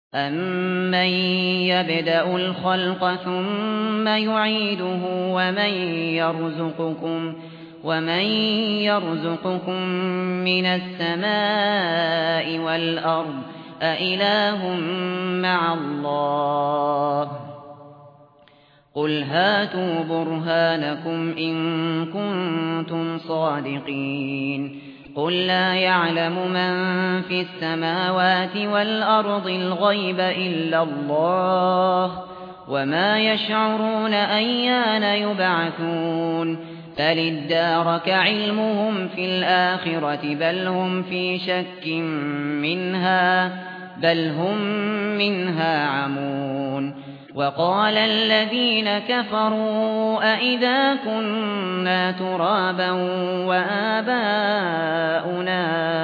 أَمَّن يَبْدَأُ الْخَلْقَ ثُمَّ يُعِيدُهُ وَمَن يَرْزُقُكُم مِّنَ السَّمَاءِ وَالْأَرْضِ أَإِلَٰهٌ مَّعَ اللَّهِ ۚ قُلْ هَاتُوا بُرْهَانَكُمْ إِن كُنتُمْ صَادِقِينَ قُل لَّا يَعْلَمُ مَن فِي السَّمَاوَاتِ وَالْأَرْضِ الْغَيْبَ إِلَّا اللَّهُ وَمَا يَشْعُرُونَ أَيَّانَ يُبْعَثُونَ بَلِ ادَّارَكَ عِلْمُهُمْ فِي الْآخِرَةِ بَلْ هُمْ فِي شَكٍّ مِّنْهَا بَلْ هُم مِّنْهَا عَمُونَ وَقَالَ الَّذِينَ كَفَرُوا أَإِذَا كُنَّا تُرَابًا وَآبَاؤُنَا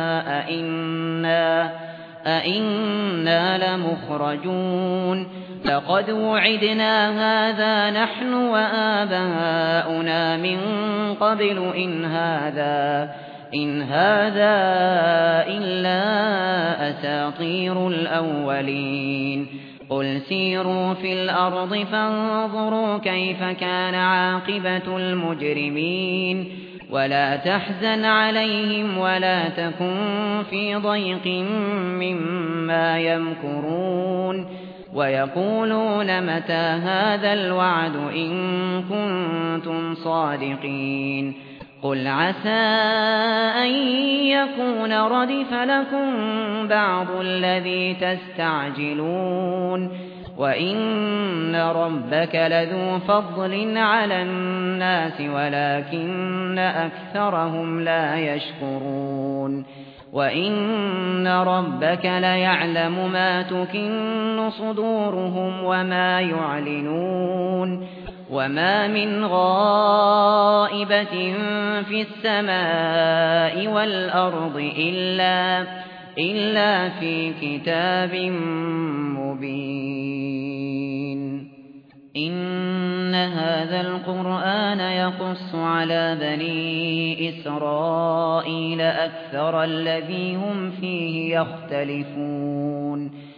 أَإِنَّا لَمُخْرَجُونَ لَقَدْ وُعِدْنَا هَٰذَا نَحْنُ وَآبَاؤُنَا مِن قَبْلُ إِنْ هَٰذَا إِلَّا أَسَاطِيرُ الْأَوَّلِينَ قُلْ سِيرُوا فِي الْأَرْضِ فَانظُرُوا كَيْفَ كَانَ عَاقِبَةُ الْمُجْرِمِينَ وَلَا تَحْزَنْ عَلَيْهِمْ وَلَا تَكُن فِي ضَيْقٍ مِّمَّا يَمْكُرُونَ وَيَقُولُونَ مَتَىٰ هَٰذَا الْوَعْدُ إِن كُنتُمْ صَادِقِينَ قُلْ عَسَىٰ أَن يَكُونَ رَدِفَ لَكُم بَعْضُ الَّذِي تَسْتَعْجِلُونَ وَإِنَّ رَبَّكَ لَذُو فَضْلٍ عَلَى النَّاسِ وَلَٰكِنَّ أَكْثَرَهُمْ لَا يَشْكُرُونَ وَإِنَّ رَبَّكَ لَيَعْلَمُ مَا تُكِنُّ صُدُورُهُمْ وَمَا يُعْلِنُونَ وَمَا مِنْ غَائِبَةٍ فِي السَّمَاءِ وَالْأَرْضِ إِلَّا فِي كِتَابٍ مُّبِينٍ إِنَّ هَٰذَا الْقُرْآنَ يَقُصُّ عَلَىٰ بَنِي إِسْرَائِيلَ أَكْثَرَ الَّذِي هُمْ فِيهِ يَخْتَلِفُونَ